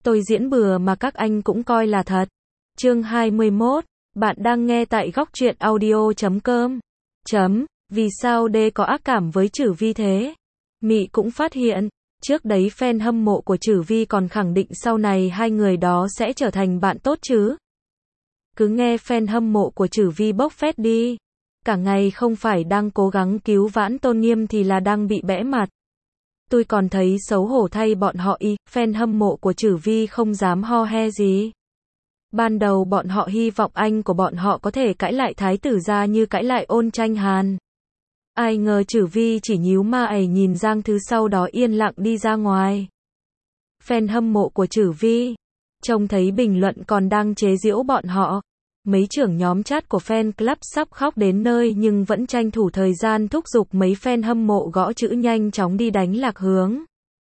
Tôi diễn bừa mà các anh cũng coi là thật. Chương 21. Bạn đang nghe tại góc truyện audio.com. Vì sao D có ác cảm với Trử Vi thế? Mị cũng phát hiện, trước đấy fan hâm mộ của Trử Vi còn khẳng định sau này hai người đó sẽ trở thành bạn tốt chứ. Cứ nghe fan hâm mộ của Trử Vi bốc phét đi. Cả ngày không phải đang cố gắng cứu vãn tôn nghiêm thì là đang bị bẽ mặt. Tôi còn thấy xấu hổ thay bọn họ fan hâm mộ của Trử Vi không dám ho he gì. Ban đầu bọn họ hy vọng anh của bọn họ có thể cãi lại Thái tử gia như cãi lại Ôn Tranh Hàn. Ai ngờ Trử Vi chỉ nhíu mày nhìn Giang Thứ sau đó yên lặng đi ra ngoài. Fan hâm mộ của Trử Vi trông thấy bình luận còn đang chế giễu bọn họ. Mấy trưởng nhóm chat của fan club sắp khóc đến nơi nhưng vẫn tranh thủ thời gian thúc giục mấy fan hâm mộ gõ chữ nhanh chóng đi đánh lạc hướng.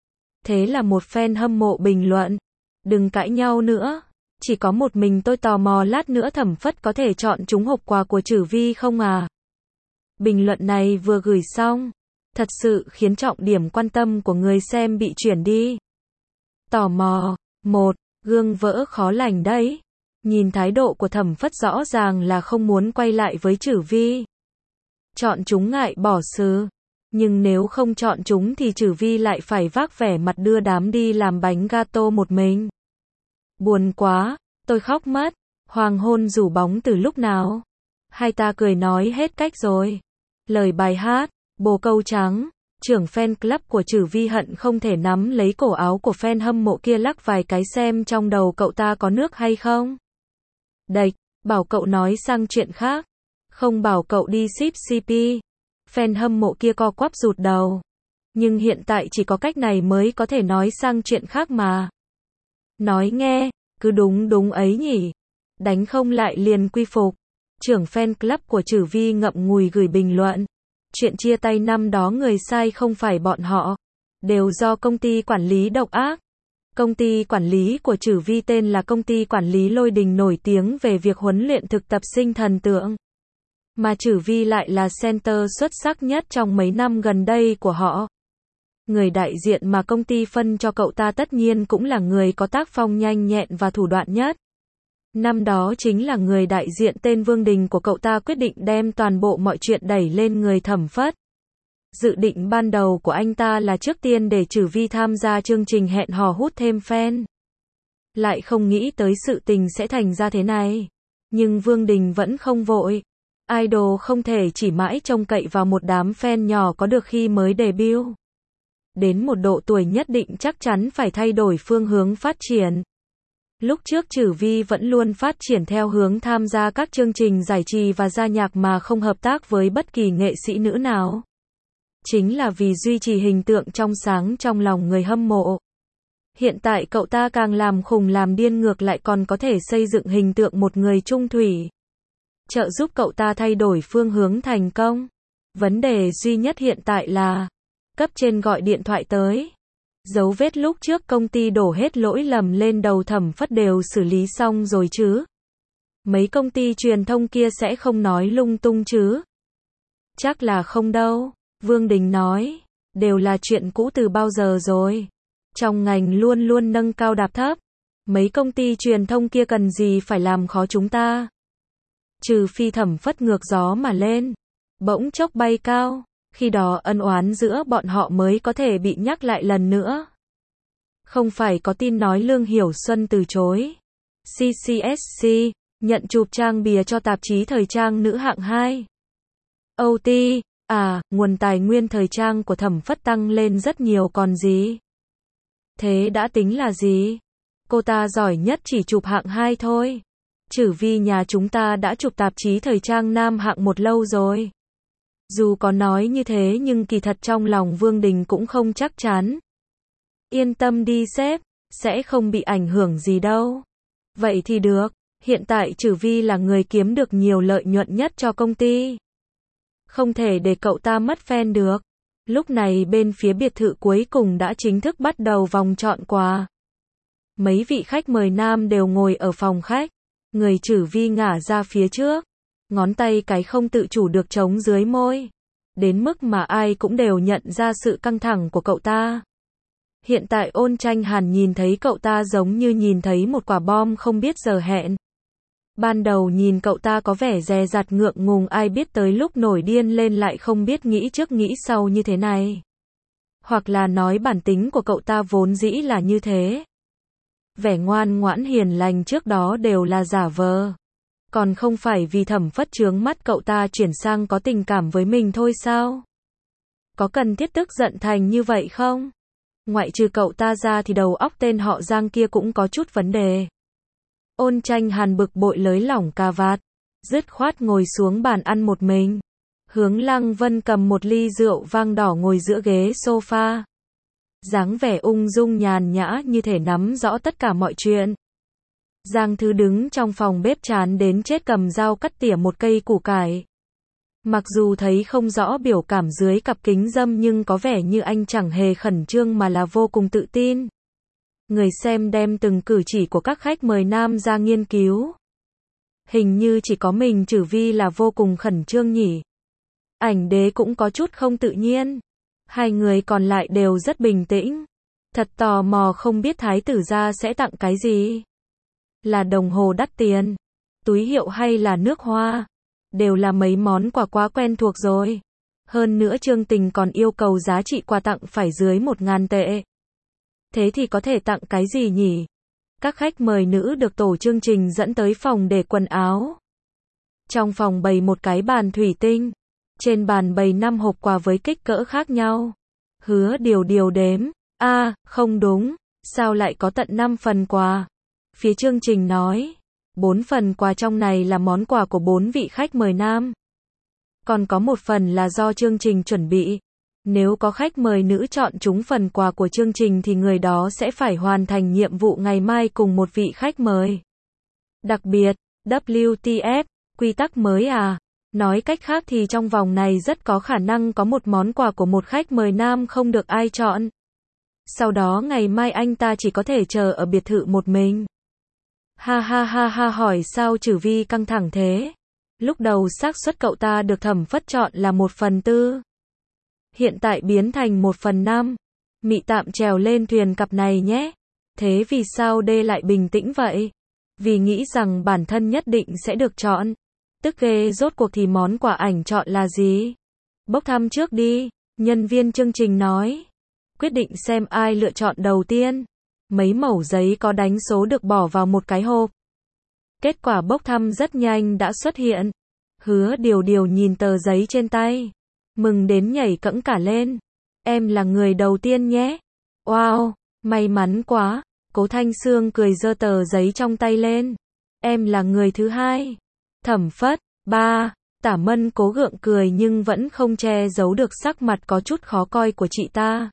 Thế là một fan hâm mộ bình luận, đừng cãi nhau nữa, chỉ có một mình tôi tò mò lát nữa Thẩm Phất có thể chọn trúng hộp quà của Trử Vi không à? Bình luận này vừa gửi xong, thật sự khiến trọng điểm quan tâm của người xem bị chuyển đi. Tò mò, một, gương vỡ khó lành đấy. Nhìn thái độ của Thẩm Phất rõ ràng là không muốn quay lại với Trử Vi. Chọn chúng ngại bỏ sừ. Nhưng nếu không chọn chúng thì Trử Vi lại phải vác vẻ mặt đưa đám đi làm bánh gato một mình. Buồn quá, tôi khóc mất. Hoàng hôn rủ bóng từ lúc nào? Hai ta cười nói hết cách rồi. Lời bài hát, bồ câu trắng. Trưởng fan club của Trử Vi hận không thể nắm lấy cổ áo của fan hâm mộ kia lắc vài cái xem trong đầu cậu ta có nước hay không. Đạch, bảo cậu nói sang chuyện khác. Không bảo cậu đi ship CP. Fan hâm mộ kia co quắp rụt đầu. Nhưng hiện tại chỉ có cách này mới có thể nói sang chuyện khác mà. Nói nghe, cứ đúng ấy nhỉ. Đánh không lại liền quy phục. Trưởng fan club của Trử Vi ngậm ngùi gửi bình luận. Chuyện chia tay năm đó người sai không phải bọn họ. Đều do công ty quản lý độc ác. Công ty quản lý của Trử Vi tên là công ty quản lý Lôi Đình nổi tiếng về việc huấn luyện thực tập sinh thần tượng. Mà Trử Vi lại là center xuất sắc nhất trong mấy năm gần đây của họ. Người đại diện mà công ty phân cho cậu ta tất nhiên cũng là người có tác phong nhanh nhẹn và thủ đoạn nhất. Năm đó chính là người đại diện tên Vương Đình của cậu ta quyết định đem toàn bộ mọi chuyện đẩy lên người Thẩm Phất. Dự định ban đầu của anh ta là trước tiên để Trử Vi tham gia chương trình hẹn hò hút thêm fan. Lại không nghĩ tới sự tình sẽ thành ra thế này. Nhưng Vương Đình vẫn không vội. Idol không thể chỉ mãi trông cậy vào một đám fan nhỏ có được khi mới debut. Đến một độ tuổi nhất định chắc chắn phải thay đổi phương hướng phát triển. Lúc trước Trử Vi vẫn luôn phát triển theo hướng tham gia các chương trình giải trí và ra nhạc mà không hợp tác với bất kỳ nghệ sĩ nữ nào. Chính là vì duy trì hình tượng trong sáng trong lòng người hâm mộ. Hiện tại cậu ta càng làm khùng làm điên ngược lại còn có thể xây dựng hình tượng một người trung thủy. Trợ giúp cậu ta thay đổi phương hướng thành công. Vấn đề duy nhất hiện tại là cấp trên gọi điện thoại tới. Dấu vết lúc trước công ty đổ hết lỗi lầm lên đầu Thẩm Phất đều xử lý xong rồi chứ. Mấy công ty truyền thông kia sẽ không nói lung tung chứ. Chắc là không đâu. Vương Đình nói, đều là chuyện cũ từ bao giờ rồi. Trong ngành luôn luôn nâng cao đạp thấp. Mấy công ty truyền thông kia cần gì phải làm khó chúng ta. Trừ phi Thẩm Phất ngược gió mà lên. Bỗng chốc bay cao. Khi đó ân oán giữa bọn họ mới có thể bị nhắc lại lần nữa. Không phải có tin nói Lương Hiểu Xuân từ chối. CCSC, nhận chụp trang bìa cho tạp chí thời trang nữ hạng 2. OT, nguồn tài nguyên thời trang của Thẩm Phất tăng lên rất nhiều còn gì. Thế đã tính là gì? Cô ta giỏi nhất chỉ chụp hạng 2 thôi. Trử Vi nhà chúng ta đã chụp tạp chí thời trang nam hạng 1 lâu rồi. Dù có nói như thế nhưng kỳ thật trong lòng Vương Đình cũng không chắc chắn. Yên tâm đi sếp, sẽ không bị ảnh hưởng gì đâu. Vậy thì được, hiện tại Trử Vi là người kiếm được nhiều lợi nhuận nhất cho công ty. Không thể để cậu ta mất fan được. Lúc này bên phía biệt thự cuối cùng đã chính thức bắt đầu vòng chọn quà. Mấy vị khách mời nam đều ngồi ở phòng khách. Người Trử Vi ngả ra phía trước. Ngón tay cái không tự chủ được trống dưới môi. Đến mức mà ai cũng đều nhận ra sự căng thẳng của cậu ta. Hiện tại Ôn Tranh Hàn nhìn thấy cậu ta giống như nhìn thấy một quả bom không biết giờ hẹn. Ban đầu nhìn cậu ta có vẻ dè dặt ngượng ngùng, ai biết tới lúc nổi điên lên lại không biết nghĩ trước nghĩ sau như thế này. Hoặc là nói bản tính của cậu ta vốn dĩ là như thế. Vẻ ngoan ngoãn hiền lành trước đó đều là giả vờ. Còn không phải vì Thẩm Phất chướng mắt cậu ta chuyển sang có tình cảm với mình thôi sao? Có cần thiết tức giận thành như vậy không? Ngoại trừ cậu ta ra thì đầu óc tên họ Giang kia cũng có chút vấn đề. Ôn Tranh Hàn bực bội lới lỏng cà vạt, dứt khoát ngồi xuống bàn ăn một mình. Hướng Lăng Vân cầm một ly rượu vang đỏ ngồi giữa ghế sofa. Dáng vẻ ung dung nhàn nhã như thể nắm rõ tất cả mọi chuyện. Giang Thư đứng trong phòng bếp chán đến chết cầm dao cắt tỉa một cây củ cải. Mặc dù thấy không rõ biểu cảm dưới cặp kính râm nhưng có vẻ như anh chẳng hề khẩn trương mà là vô cùng tự tin. Người xem đem từng cử chỉ của các khách mời nam ra nghiên cứu. Hình như chỉ có mình Trử Vi là vô cùng khẩn trương nhỉ. Ảnh đế cũng có chút không tự nhiên. Hai người còn lại đều rất bình tĩnh. Thật tò mò không biết thái tử gia sẽ tặng cái gì. Là đồng hồ đắt tiền, túi hiệu hay là nước hoa. Đều là mấy món quà quá quen thuộc rồi. Hơn nữa Chương Tình còn yêu cầu giá trị quà tặng phải dưới 1.000 tệ. Thế thì có thể tặng cái gì nhỉ? Các khách mời nữ được tổ chương trình dẫn tới phòng để quần áo. Trong phòng bày một cái bàn thủy tinh. Trên bàn bày 5 hộp quà với kích cỡ khác nhau. Hứa Điều đếm. Không đúng. Sao lại có tận 5 phần quà? Phía chương trình nói. 4 phần quà trong này là món quà của 4 vị khách mời nam. Còn có một phần là do chương trình chuẩn bị. Nếu có khách mời nữ chọn trúng phần quà của chương trình thì người đó sẽ phải hoàn thành nhiệm vụ ngày mai cùng một vị khách mời. Đặc biệt, WTF, quy tắc mới à? Nói cách khác thì trong vòng này rất có khả năng có một món quà của một khách mời nam không được ai chọn. Sau đó ngày mai anh ta chỉ có thể chờ ở biệt thự một mình. Ha hỏi sao Trử Vi căng thẳng thế? Lúc đầu xác suất cậu ta được Thẩm Phất chọn là 1/4. Hiện tại biến thành 1/5. Mị tạm trèo lên thuyền cặp này nhé. Thế vì sao D lại bình tĩnh vậy? Vì nghĩ rằng bản thân nhất định sẽ được chọn. Tức ghê, rốt cuộc thì món quà ảnh chọn là gì? Bốc thăm trước đi, nhân viên chương trình nói. Quyết định xem ai lựa chọn đầu tiên. Mấy mẩu giấy có đánh số được bỏ vào một cái hộp. Kết quả bốc thăm rất nhanh đã xuất hiện. Hứa Điều nhìn tờ giấy trên tay. Mừng đến nhảy cẫng cả lên. Em là người đầu tiên nhé. Wow, may mắn quá. Cố Thanh Sương cười giơ tờ giấy trong tay lên. Em là người thứ hai. Thẩm Phất, 3. Tả Mân cố gượng cười nhưng vẫn không che giấu được sắc mặt có chút khó coi của chị ta.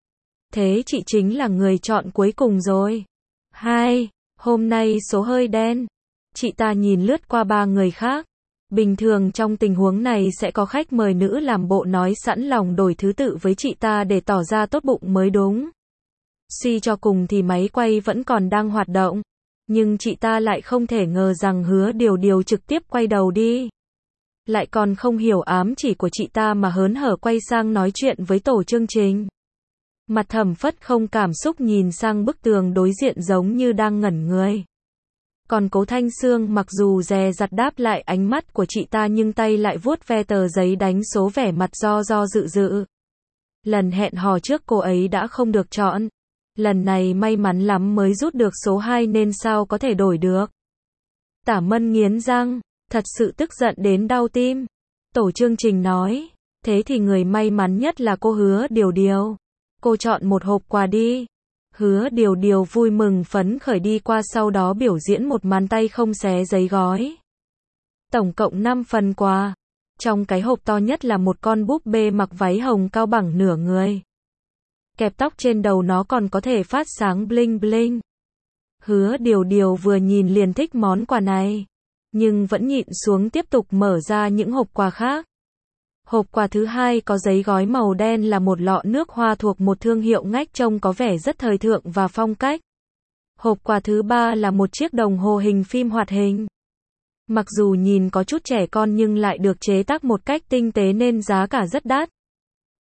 Thế chị chính là người chọn cuối cùng rồi. 2. Hôm nay số hơi đen. Chị ta nhìn lướt qua 3 người khác. Bình thường trong tình huống này sẽ có khách mời nữ làm bộ nói sẵn lòng đổi thứ tự với chị ta để tỏ ra tốt bụng mới đúng. Suy cho cùng thì máy quay vẫn còn đang hoạt động. Nhưng chị ta lại không thể ngờ rằng Hứa Điều trực tiếp quay đầu đi. Lại còn không hiểu ám chỉ của chị ta mà hớn hở quay sang nói chuyện với tổ chương trình. Mặt Thẩm Phất không cảm xúc nhìn sang bức tường đối diện giống như đang ngẩn người. Còn Cố Thanh Sương mặc dù dè dặt đáp lại ánh mắt của chị ta nhưng tay lại vuốt ve tờ giấy đánh số, vẻ mặt do dự. Lần hẹn hò trước cô ấy đã không được chọn. Lần này may mắn lắm mới rút được số 2 nên sao có thể đổi được. Tả Mân nghiến răng, thật sự tức giận đến đau tim. Tổ chương trình nói, thế thì người may mắn nhất là cô Hứa Điều. Cô chọn một hộp quà đi. Hứa Điều vui mừng phấn khởi đi qua, sau đó biểu diễn một màn tay không xé giấy gói. Tổng cộng 5 phần quà. Trong cái hộp to nhất là một con búp bê mặc váy hồng cao bằng nửa người. Kẹp tóc trên đầu nó còn có thể phát sáng bling bling. Hứa Điều vừa nhìn liền thích món quà này. Nhưng vẫn nhịn xuống tiếp tục mở ra những hộp quà khác. Hộp quà thứ hai có giấy gói màu đen là một lọ nước hoa thuộc một thương hiệu ngách trông có vẻ rất thời thượng và phong cách. Hộp quà thứ ba là một chiếc đồng hồ hình phim hoạt hình. Mặc dù nhìn có chút trẻ con nhưng lại được chế tác một cách tinh tế nên giá cả rất đắt.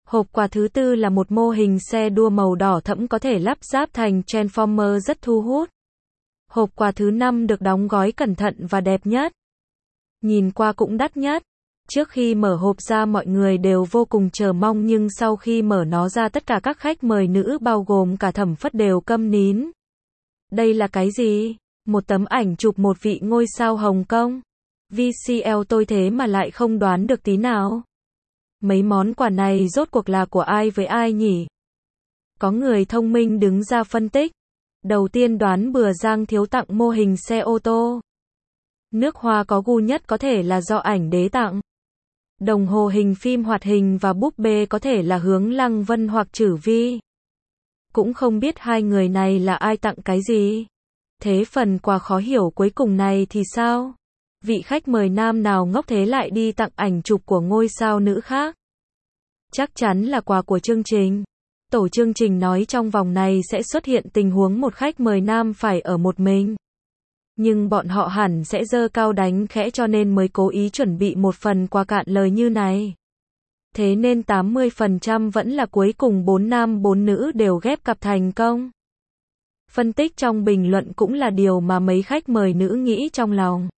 Hộp quà thứ tư là một mô hình xe đua màu đỏ thẫm có thể lắp ráp thành Transformer rất thu hút. Hộp quà thứ 5 được đóng gói cẩn thận và đẹp nhất. Nhìn qua cũng đắt nhất. Trước khi mở hộp ra mọi người đều vô cùng chờ mong nhưng sau khi mở nó ra tất cả các khách mời nữ bao gồm cả Thẩm Phất đều câm nín. Đây là cái gì? Một tấm ảnh chụp một vị ngôi sao Hồng Kông. VCL tôi thế mà lại không đoán được tí nào. Mấy món quà này rốt cuộc là của ai với ai nhỉ? Có người thông minh đứng ra phân tích. Đầu tiên đoán bừa Giang Thiếu tặng mô hình xe ô tô. Nước hoa có gu nhất có thể là do ảnh đế tặng. Đồng hồ hình phim hoạt hình và búp bê có thể là Hướng Lăng Vân hoặc Chử Vi. Cũng không biết hai người này là ai tặng cái gì. Thế phần quà khó hiểu cuối cùng này thì sao? Vị khách mời nam nào ngốc thế lại đi tặng ảnh chụp của ngôi sao nữ khác? Chắc chắn là quà của chương trình. Tổ chương trình nói trong vòng này sẽ xuất hiện tình huống một khách mời nam phải ở một mình. Nhưng bọn họ hẳn sẽ giơ cao đánh khẽ cho nên mới cố ý chuẩn bị một phần quà cạn lời như này. Thế nên 80% vẫn là cuối cùng 4 nam 4 nữ đều ghép cặp thành công. Phân tích trong bình luận cũng là điều mà mấy khách mời nữ nghĩ trong lòng.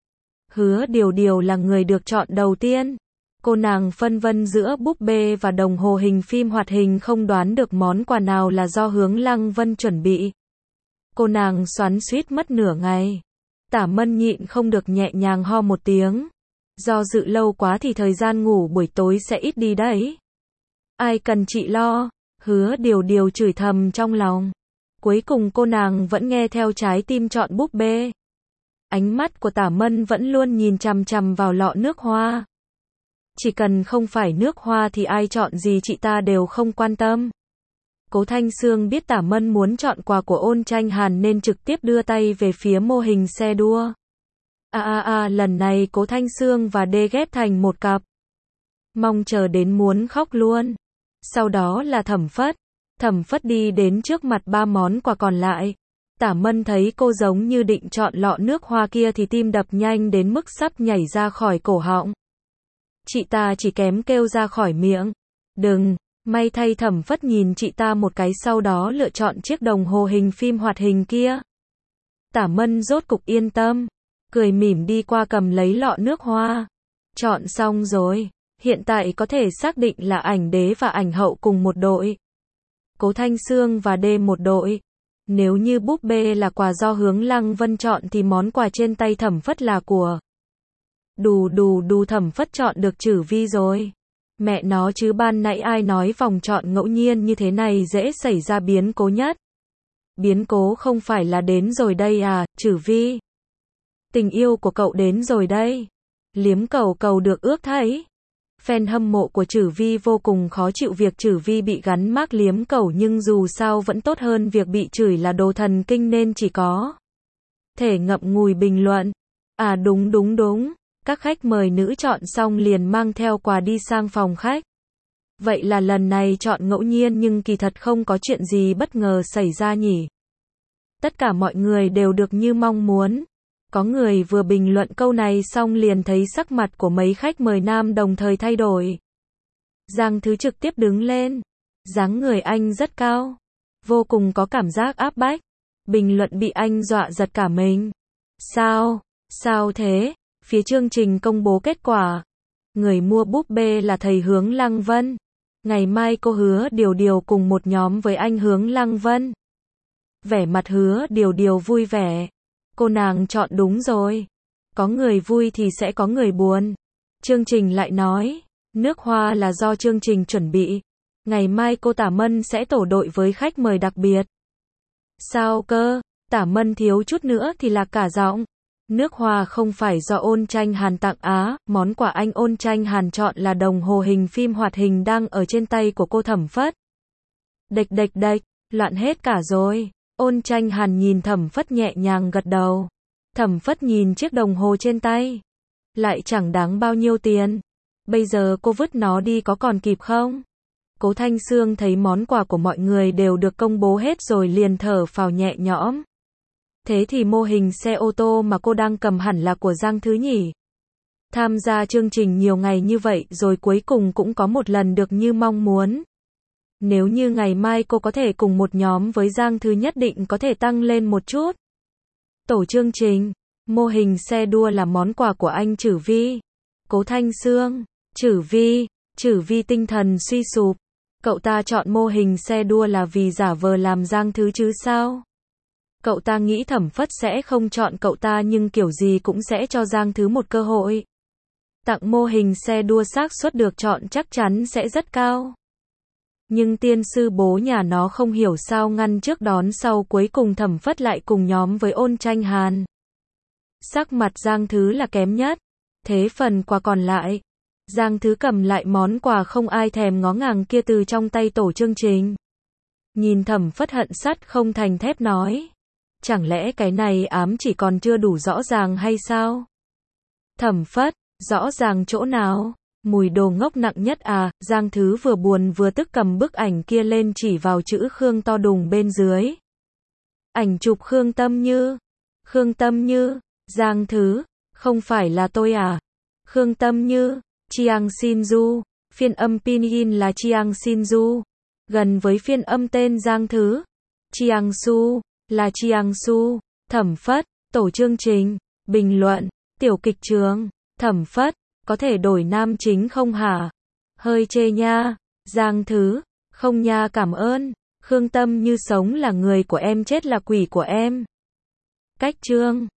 Hứa Điều Điều là người được chọn đầu tiên. Cô nàng phân vân giữa búp bê và đồng hồ hình phim hoạt hình không đoán được món quà nào là do Hướng Lăng Vân chuẩn bị. Cô nàng xoắn xuýt mất nửa ngày. Tả Mân nhịn không được nhẹ nhàng ho một tiếng. Do dự lâu quá thì thời gian ngủ buổi tối sẽ ít đi đấy. Ai cần chị lo, Hứa Điều Điều chửi thầm trong lòng. Cuối cùng cô nàng vẫn nghe theo trái tim chọn búp bê. Ánh mắt của Tả Mân vẫn luôn nhìn chằm chằm vào lọ nước hoa. Chỉ cần không phải nước hoa thì ai chọn gì chị ta đều không quan tâm. Cố Thanh Sương biết Tả Mân muốn chọn quà của Ôn Tranh Hàn nên trực tiếp đưa tay về phía mô hình xe đua. Lần này Cố Thanh Sương và Đê ghép thành một cặp. Mong chờ đến muốn khóc luôn. Sau đó là Thẩm Phất. Thẩm Phất đi đến trước mặt ba món quà còn lại. Tả Mân thấy cô giống như định chọn lọ nước hoa kia thì tim đập nhanh đến mức sắp nhảy ra khỏi cổ họng. Chị ta chỉ kém kêu ra khỏi miệng. Đừng, may thay Thẩm Phất nhìn chị ta một cái sau đó lựa chọn chiếc đồng hồ hình phim hoạt hình kia. Tả Mân rốt cục yên tâm. Cười mỉm đi qua cầm lấy lọ nước hoa. Chọn xong rồi. Hiện tại có thể xác định là ảnh đế và ảnh hậu cùng một đội. Cố Thanh Sương và Đê một đội. Nếu như búp bê là quà do Hướng Lăng Vân chọn thì món quà trên tay Thẩm Phất là của. Đù Thẩm Phất chọn được Chử Vi rồi. Mẹ nó chứ ban nãy ai nói vòng chọn ngẫu nhiên như thế này dễ xảy ra biến cố nhất. Biến cố không phải là đến rồi đây à, Chử Vi. Tình yêu của cậu đến rồi đây. Liếm cầu được ước thấy. Fan hâm mộ của Chử Vi vô cùng khó chịu việc Chử Vi bị gắn mác liếm cầu nhưng dù sao vẫn tốt hơn việc bị chửi là đồ thần kinh nên chỉ có thể ngậm ngùi bình luận. À đúng. Các khách mời nữ chọn xong liền mang theo quà đi sang phòng khách. Vậy là lần này chọn ngẫu nhiên nhưng kỳ thật không có chuyện gì bất ngờ xảy ra nhỉ. Tất cả mọi người đều được như mong muốn. Có người vừa bình luận câu này xong liền thấy sắc mặt của mấy khách mời nam đồng thời thay đổi. Giang Thứ trực tiếp đứng lên. Dáng người anh rất cao. Vô cùng có cảm giác áp bách. Bình luận bị anh dọa giật cả mình. Sao thế? Phía chương trình công bố kết quả. Người mua búp bê là thầy Hướng Lăng Vân. Ngày mai cô Hứa Điều cùng một nhóm với anh Hướng Lăng Vân. Vẻ mặt Hứa Điều vui vẻ. Cô nàng chọn đúng rồi. Có người vui thì sẽ có người buồn. Chương trình lại nói, nước hoa là do chương trình chuẩn bị. Ngày mai cô Tả Mân sẽ tổ đội với khách mời đặc biệt. Sao cơ? Tả Mân thiếu chút nữa thì lạc cả giọng. Nước hoa không phải do Ôn Tranh Hàn tặng á, món quà anh Ôn Tranh Hàn chọn là đồng hồ hình phim hoạt hình đang ở trên tay của cô Thẩm Phất. Đệch, loạn hết cả rồi. Ôn Tranh Hàn nhìn Thẩm Phất nhẹ nhàng gật đầu. Thẩm Phất nhìn chiếc đồng hồ trên tay. Lại chẳng đáng bao nhiêu tiền. Bây giờ cô vứt nó đi có còn kịp không? Cố Thanh Sương thấy món quà của mọi người đều được công bố hết rồi liền thở phào nhẹ nhõm. Thế thì mô hình xe ô tô mà cô đang cầm hẳn là của Giang Thứ nhỉ? Tham gia chương trình nhiều ngày như vậy rồi cuối cùng cũng có một lần được như mong muốn. Nếu như ngày mai cô có thể cùng một nhóm với Giang Thứ nhất định có thể tăng lên một chút. Tổ chương trình, mô hình xe đua là món quà của anh Trử Vi. Cố Thanh Sương, Trử Vi tinh thần suy sụp. Cậu ta chọn mô hình xe đua là vì giả vờ làm Giang Thứ chứ sao? Cậu ta nghĩ Thẩm Phất sẽ không chọn cậu ta nhưng kiểu gì cũng sẽ cho Giang Thứ một cơ hội. Tặng mô hình xe đua xác suất được chọn chắc chắn sẽ rất cao. Nhưng tiên sư bố nhà nó không hiểu sao ngăn trước đón sau cuối cùng Thẩm Phất lại cùng nhóm với Ôn Tranh Hàn. Sắc mặt Giang Thứ là kém nhất. Thế phần quà còn lại, Giang Thứ cầm lại món quà không ai thèm ngó ngàng kia từ trong tay tổ chương trình. Nhìn Thẩm Phất hận sắt không thành thép nói. Chẳng lẽ cái này ám chỉ còn chưa đủ rõ ràng hay sao? Thẩm Phất, rõ ràng chỗ nào? Mùi đồ ngốc nặng nhất à? Giang Thứ vừa buồn vừa tức cầm bức ảnh kia lên chỉ vào chữ Khương to đùng bên dưới. Ảnh chụp Khương Tâm Như. Khương Tâm Như, Giang Thứ, không phải là tôi à? Khương Tâm Như, Chiang Shin-ju, phiên âm pinyin là Chiang Shin-ju, gần với phiên âm tên Giang Thứ. Chiang Su, là Chiang Su. Thẩm Phất, tổ chương trình, bình luận, tiểu kịch trường, Thẩm Phất, có thể đổi nam chính không hả? Hơi chê nha. Giang Thứ, không nha cảm ơn. Khương Tâm Như sống là người của em chết là quỷ của em. Cách chương